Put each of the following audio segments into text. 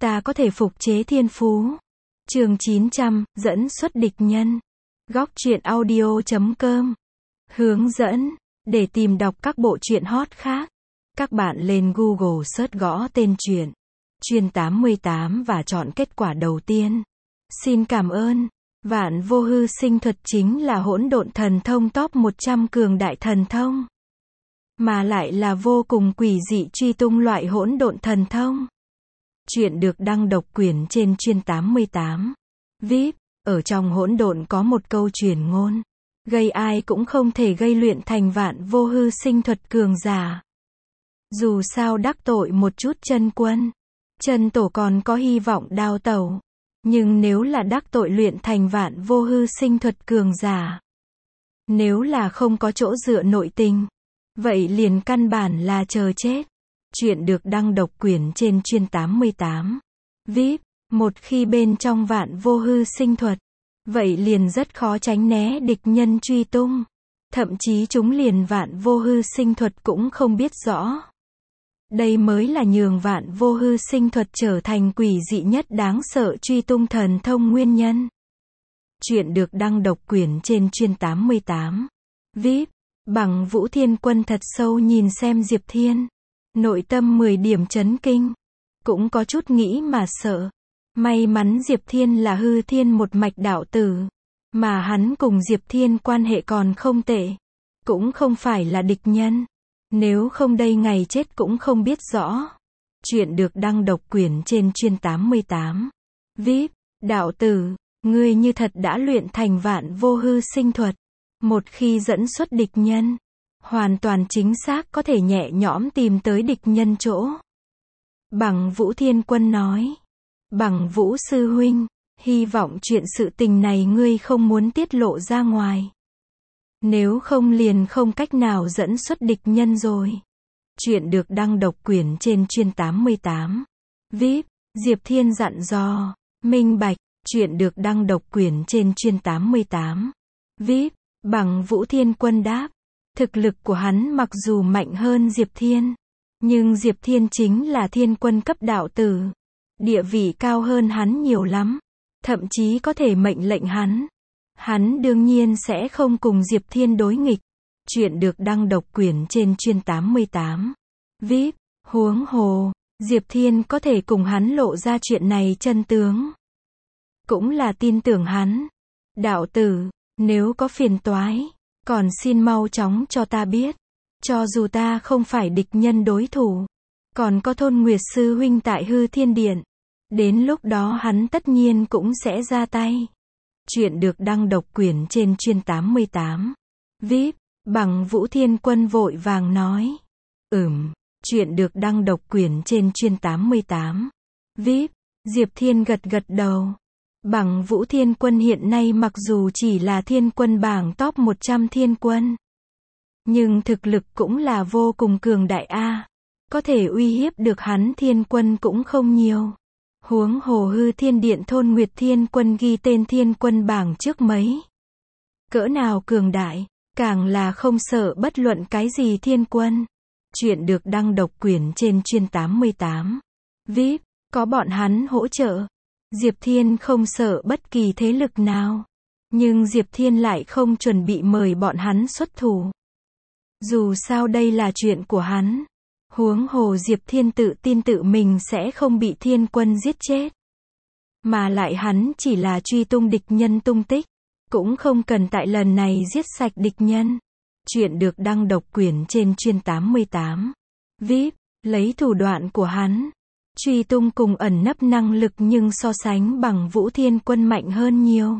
ta có thể phục chế thiên phú. Chương 900, dẫn xuất địch nhân. Góc truyện audio.com. Hướng dẫn. Để tìm đọc các bộ truyện hot khác, các bạn lên Google search gõ tên truyện Chuyên 88 và chọn kết quả đầu tiên. Xin cảm ơn. Vạn vô hư sinh thuật chính là hỗn độn thần thông top 100 cường đại thần thông, mà lại là vô cùng quỷ dị truy tung loại hỗn độn thần thông. Truyện được đăng độc quyền trên Chuyên 88. VIP, ở trong hỗn độn có một câu truyền ngôn, gây ai cũng không thể gây luyện thành vạn vô hư sinh thuật cường giả. Dù sao đắc tội một chút chân quân, chân tổ còn có hy vọng đào tẩu. Nhưng nếu là đắc tội luyện thành vạn vô hư sinh thuật cường giả, nếu là không có chỗ dựa nội tình, vậy liền căn bản là chờ chết. Truyện được đăng độc quyền trên Chuyên 88. VIP, một khi bên trong vạn vô hư sinh thuật, vậy liền rất khó tránh né địch nhân truy tung. Thậm chí chúng liền vạn vô hư sinh thuật cũng không biết rõ. Đây mới là nhường vạn vô hư sinh thuật trở thành quỷ dị nhất đáng sợ truy tung thần thông nguyên nhân. Truyện được đăng độc quyền trên Chuyên 88. VIP, Bằng Vũ Thiên Quân thật sâu nhìn xem Diệp Thiên, nội tâm 10 điểm chấn kinh, cũng có chút nghĩ mà sợ. May mắn Diệp Thiên là hư thiên một mạch đạo tử, mà hắn cùng Diệp Thiên quan hệ còn không tệ, cũng không phải là địch nhân. Nếu không đây ngày chết cũng không biết rõ. Truyện được đăng độc quyền trên Chuyên 88. VIP, đạo tử, ngươi như thật đã luyện thành vạn vô hư sinh thuật, một khi dẫn xuất địch nhân, hoàn toàn chính xác có thể nhẹ nhõm tìm tới địch nhân chỗ. Bằng Vũ Thiên Quân nói. Bằng Vũ sư huynh, hy vọng chuyện sự tình này ngươi không muốn tiết lộ ra ngoài. Nếu không liền không cách nào dẫn xuất địch nhân rồi. Truyện được đăng độc quyền trên Chuyên 88. VIP, Diệp Thiên dặn dò, minh bạch. Truyện được đăng độc quyền trên Chuyên 88. VIP, Bằng Vũ Thiên Quân đáp, thực lực của hắn mặc dù mạnh hơn Diệp Thiên, nhưng Diệp Thiên chính là thiên quân cấp đạo tử, địa vị cao hơn hắn nhiều lắm, thậm chí có thể mệnh lệnh hắn. Hắn đương nhiên sẽ không cùng Diệp Thiên đối nghịch. Truyện được đăng độc quyền trên Chuyên 88. VIP, huống hồ, Diệp Thiên có thể cùng hắn lộ ra chuyện này chân tướng, cũng là tin tưởng hắn. Đạo tử, nếu có phiền toái, còn xin mau chóng cho ta biết. Cho dù ta không phải địch nhân đối thủ, còn có Thôn Nguyệt sư huynh tại Hư Thiên Điện, đến lúc đó hắn tất nhiên cũng sẽ ra tay. Truyện được đăng độc quyền trên Chuyên 88. VIP, Bằng Vũ Thiên Quân vội vàng nói. Truyện được đăng độc quyền trên Chuyên 88. VIP, Diệp Thiên gật gật đầu. Bằng Vũ Thiên Quân hiện nay mặc dù chỉ là thiên quân bảng top 100 thiên quân, nhưng thực lực cũng là vô cùng cường đại a. Có thể uy hiếp được hắn thiên quân cũng không nhiều. Huống hồ Hư Thiên Điện Thôn Nguyệt Thiên Quân ghi tên thiên quân bảng trước mấy. Cỡ nào cường đại, càng là không sợ bất luận cái gì thiên quân. Truyện được đăng độc quyền trên Chuyên 88. VIP, có bọn hắn hỗ trợ, Diệp Thiên không sợ bất kỳ thế lực nào. Nhưng Diệp Thiên lại không chuẩn bị mời bọn hắn xuất thủ. Dù sao đây là chuyện của hắn. Huống hồ Diệp Thiên tự tin tự mình sẽ không bị thiên quân giết chết. Mà lại hắn chỉ là truy tung địch nhân tung tích, cũng không cần tại lần này giết sạch địch nhân. Truyện được đăng độc quyền trên Chuyên 88. VIP, lấy thủ đoạn của hắn, truy tung cùng ẩn nấp năng lực nhưng so sánh Bằng Vũ Thiên Quân mạnh hơn nhiều.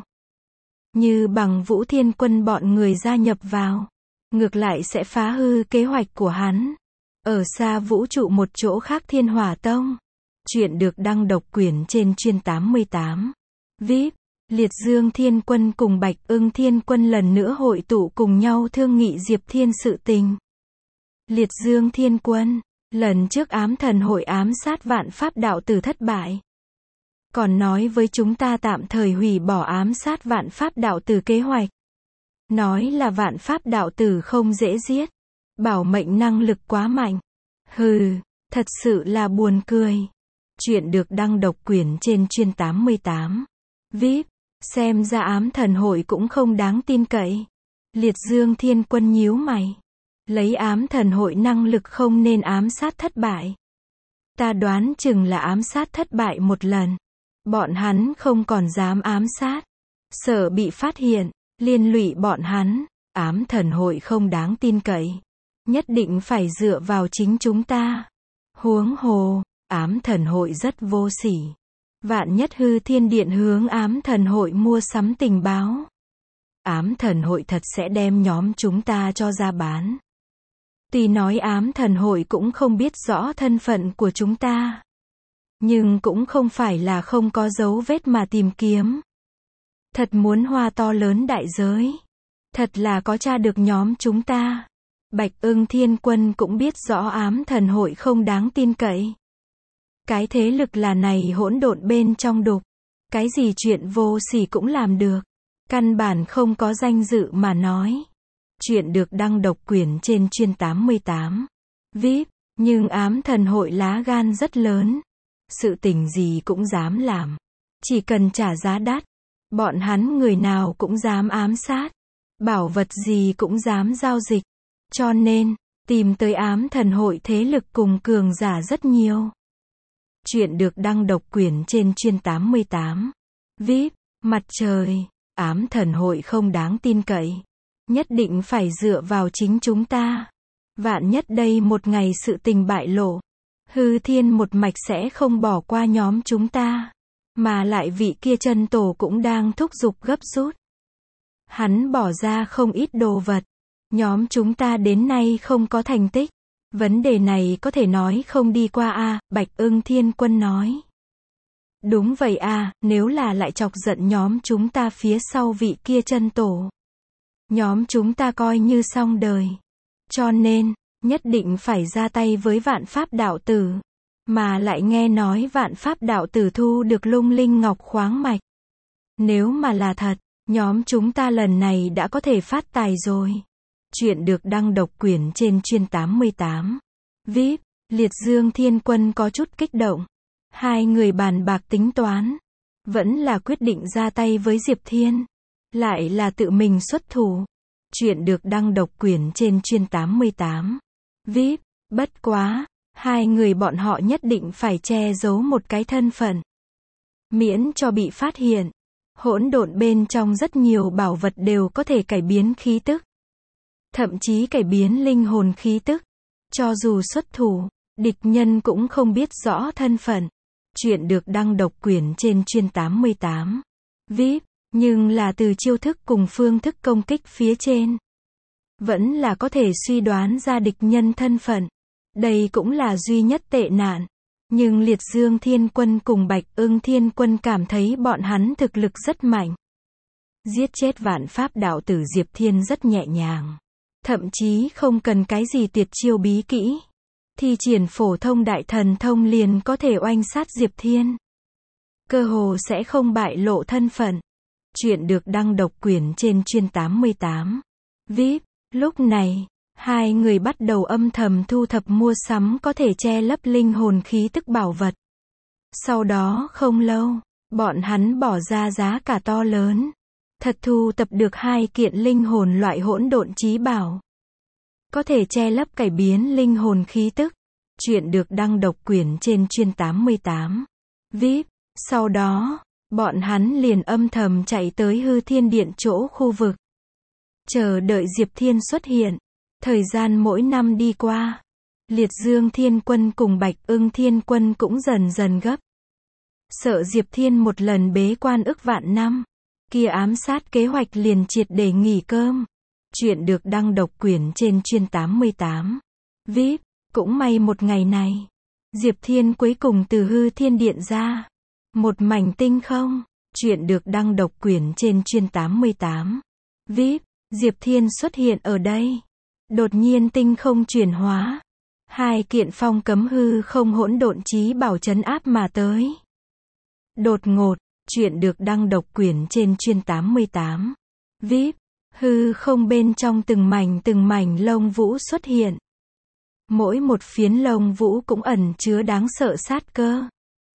Như Bằng Vũ Thiên Quân bọn người gia nhập vào, ngược lại sẽ phá hư kế hoạch của hắn. Ở xa vũ trụ một chỗ khác Thiên Hỏa Tông. Truyện được đăng độc quyền trên Chuyên 88. VIP, Liệt Dương Thiên Quân cùng Bạch Ưng Thiên Quân lần nữa hội tụ cùng nhau thương nghị Diệp Thiên sự tình. Liệt Dương Thiên Quân, lần trước ám thần hội ám sát Vạn Pháp đạo tử thất bại, còn nói với chúng ta tạm thời hủy bỏ ám sát Vạn Pháp đạo tử kế hoạch. Nói là Vạn Pháp đạo tử không dễ giết, bảo mệnh năng lực quá mạnh. Hừ, thật sự là buồn cười. Chuyện được đăng độc quyền trên chuyên 88. VIP, xem ra ám thần hội cũng không đáng tin cậy. Liệt Dương Thiên Quân nhíu mày. Lấy ám thần hội năng lực không nên ám sát thất bại. Ta đoán chừng là ám sát thất bại một lần. Bọn hắn không còn dám ám sát. Sợ bị phát hiện, liên lụy bọn hắn. Ám thần hội không đáng tin cậy. Nhất định phải dựa vào chính chúng ta. Huống hồ, ám thần hội rất vô sỉ. Vạn nhất Hư Thiên Điện hướng ám thần hội mua sắm tình báo. Ám thần hội thật sẽ đem nhóm chúng ta cho ra bán. Tuy nói ám thần hội cũng không biết rõ thân phận của chúng ta. Nhưng cũng không phải là không có dấu vết mà tìm kiếm. Thật muốn hoa to lớn đại giới. Thật là có tra được nhóm chúng ta. Bạch Ưng Thiên Quân cũng biết rõ ám thần hội không đáng tin cậy. Cái thế lực là này hỗn độn bên trong đục. Cái gì chuyện vô sỉ cũng làm được. Căn bản không có danh dự mà nói. Chuyện được đăng độc quyền trên chuyên 88. VIP, nhưng ám thần hội lá gan rất lớn. Sự tình gì cũng dám làm. Chỉ cần trả giá đắt. Bọn hắn người nào cũng dám ám sát. Bảo vật gì cũng dám giao dịch. Cho nên, tìm tới ám thần hội thế lực cùng cường giả rất nhiều. Chuyện được đăng độc quyền trên chuyên 88. VIP, mặt trời, ám thần hội không đáng tin cậy. Nhất định phải dựa vào chính chúng ta. Vạn nhất đây một ngày sự tình bại lộ. Hư Thiên một mạch sẽ không bỏ qua nhóm chúng ta. Mà lại vị kia chân tổ cũng đang thúc giục gấp rút. Hắn bỏ ra không ít đồ vật. Nhóm chúng ta đến nay không có thành tích. Vấn đề này có thể nói không đi qua a, Bạch Ưng Thiên Quân nói. Đúng vậy a, nếu là lại chọc giận nhóm chúng ta phía sau vị kia chân tổ. Nhóm chúng ta coi như xong đời. Cho nên, nhất định phải ra tay với Vạn Pháp đạo tử. Mà lại nghe nói Vạn Pháp đạo tử thu được Lung Linh Ngọc khoáng mạch. Nếu mà là thật, nhóm chúng ta lần này đã có thể phát tài rồi. Chuyện được đăng độc quyền trên chuyên 88. VIP, Liệt Dương Thiên Quân có chút kích động. Hai người bàn bạc tính toán. Vẫn là quyết định ra tay với Diệp Thiên. Lại là tự mình xuất thủ. Chuyện được đăng độc quyền trên chuyên 88. VIP, bất quá. Hai người bọn họ nhất định phải che giấu một cái thân phận. Miễn cho bị phát hiện. Hỗn độn bên trong rất nhiều bảo vật đều có thể cải biến khí tức. Thậm chí cải biến linh hồn khí tức. Cho dù xuất thủ, địch nhân cũng không biết rõ thân phận. Chuyện được đăng độc quyền trên chuyên 88. VIP, nhưng là từ chiêu thức cùng phương thức công kích phía trên. Vẫn là có thể suy đoán ra địch nhân thân phận. Đây cũng là duy nhất tệ nạn. Nhưng Liệt Dương Thiên Quân cùng Bạch Ưng Thiên Quân cảm thấy bọn hắn thực lực rất mạnh. Giết chết Vạn Pháp đạo tử Diệp Thiên rất nhẹ nhàng. Thậm chí không cần cái gì tuyệt chiêu bí kỹ. Thi triển phổ thông đại thần thông liền có thể oanh sát Diệp Thiên. Cơ hồ sẽ không bại lộ thân phận. Chuyện được đăng độc quyền trên chuyên 88. VIP, lúc này, hai người bắt đầu âm thầm thu thập mua sắm có thể che lấp linh hồn khí tức bảo vật. Sau đó không lâu, bọn hắn bỏ ra giá cả to lớn. Thật thu tập được 2 kiện linh hồn loại hỗn độn chí bảo. Có thể che lấp cải biến linh hồn khí tức. Chuyện được đăng độc quyền trên chuyên 88. VIP, sau đó, bọn hắn liền âm thầm chạy tới Hư Thiên Điện chỗ khu vực. Chờ đợi Diệp Thiên xuất hiện. Thời gian mỗi năm đi qua. Liệt Dương Thiên Quân cùng Bạch Ưng Thiên Quân cũng dần dần gấp. Sợ Diệp Thiên một lần bế quan ức vạn năm. Kia ám sát kế hoạch liền triệt để nghỉ cơm. Chuyện được đăng độc quyền trên chuyên 88. VIP, cũng may một ngày này. Diệp Thiên cuối cùng từ Hư Thiên Điện ra. Một mảnh tinh không. Chuyện được đăng độc quyền trên chuyên 88. VIP, Diệp Thiên xuất hiện ở đây. Đột nhiên tinh không chuyển hóa. 2 kiện phong cấm hư không hỗn độn chí bảo trấn áp mà tới. Đột ngột, chuyện được đăng độc quyền trên chuyên 88. VIP, hư không bên trong từng mảnh lông vũ xuất hiện. Mỗi một phiến lông vũ cũng ẩn chứa đáng sợ sát cơ.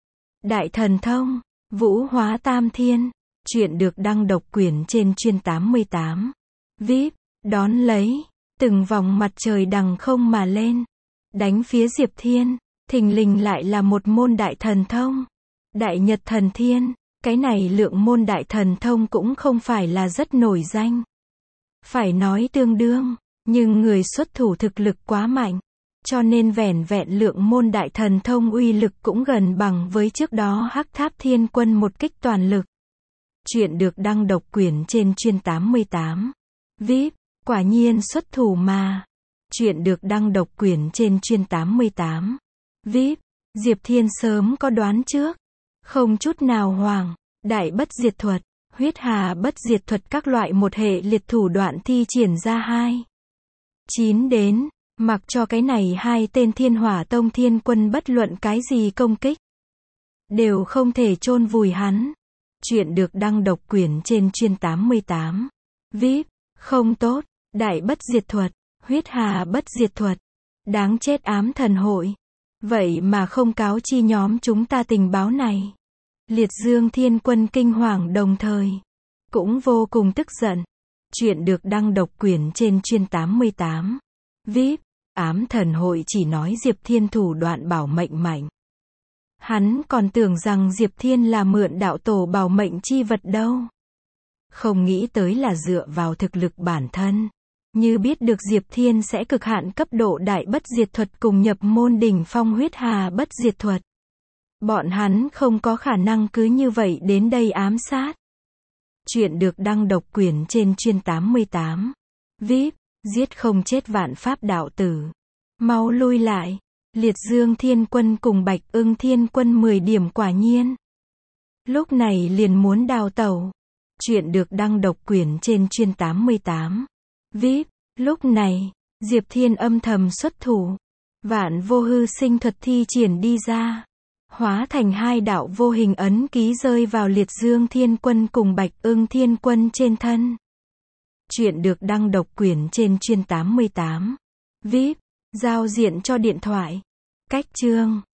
Đại thần thông, vũ hóa tam thiên. Chuyện được đăng độc quyền trên chuyên 88. VIP, đón lấy, từng vòng mặt trời đằng không mà lên. Đánh phía Diệp Thiên, thình lình lại là một môn đại thần thông. Đại nhật thần thiên, cái này lượng môn đại thần thông cũng không phải là rất nổi danh. Phải nói tương đương, nhưng người xuất thủ thực lực quá mạnh. Cho nên vẻn vẹn lượng môn đại thần thông uy lực cũng gần bằng với trước đó Hắc Tháp Thiên Quân một kích toàn lực. Chuyện được đăng độc quyền trên chuyên 88. VIP, quả nhiên xuất thủ mà. Chuyện được đăng độc quyền trên chuyên 88. VIP, Diệp Thiên sớm có đoán trước. Không chút nào hoảng, đại bất diệt thuật, huyết hà bất diệt thuật các loại một hệ liệt thủ đoạn thi triển ra 9 đến, mặc cho cái này hai tên Thiên Hỏa Tông Thiên Quân bất luận cái gì công kích, đều không thể chôn vùi hắn. Chuyện được đăng độc quyền trên chuyên 88. VIP, không tốt, đại bất diệt thuật, huyết hà bất diệt thuật, đáng chết ám thần hội. Vậy mà không cáo chi nhóm chúng ta tình báo này. Liệt Dương Thiên Quân kinh hoàng đồng thời cũng vô cùng tức giận. Chuyện được đăng độc quyền trên chuyên 88. VIP, ám thần hội chỉ nói Diệp Thiên thủ đoạn bảo mệnh mạnh. Hắn còn tưởng rằng Diệp Thiên là mượn đạo tổ bảo mệnh chi vật đâu. Không nghĩ tới là dựa vào thực lực bản thân. Như biết được Diệp Thiên sẽ cực hạn cấp độ đại bất diệt thuật cùng nhập môn đỉnh phong huyết hà bất diệt thuật. Bọn hắn không có khả năng cứ như vậy đến đây ám sát. Chuyện được đăng độc quyền trên chuyên 88. VIP, giết không chết vạn pháp đạo tử. Mau lui lại. Liệt Dương Thiên Quân cùng Bạch Ưng Thiên Quân 10 điểm quả nhiên. Lúc này liền muốn đào tẩu. Chuyện được đăng độc quyền trên chuyên 88. VIP, lúc này, Diệp Thiên âm thầm xuất thủ. Vạn vô hư sinh thuật thi triển đi ra. Hóa thành hai đạo vô hình ấn ký rơi vào Liệt Dương Thiên Quân cùng Bạch Ưng Thiên Quân trên thân. Chuyện được đăng độc quyền trên chuyên 88. VIP, giao diện cho điện thoại. Cách chương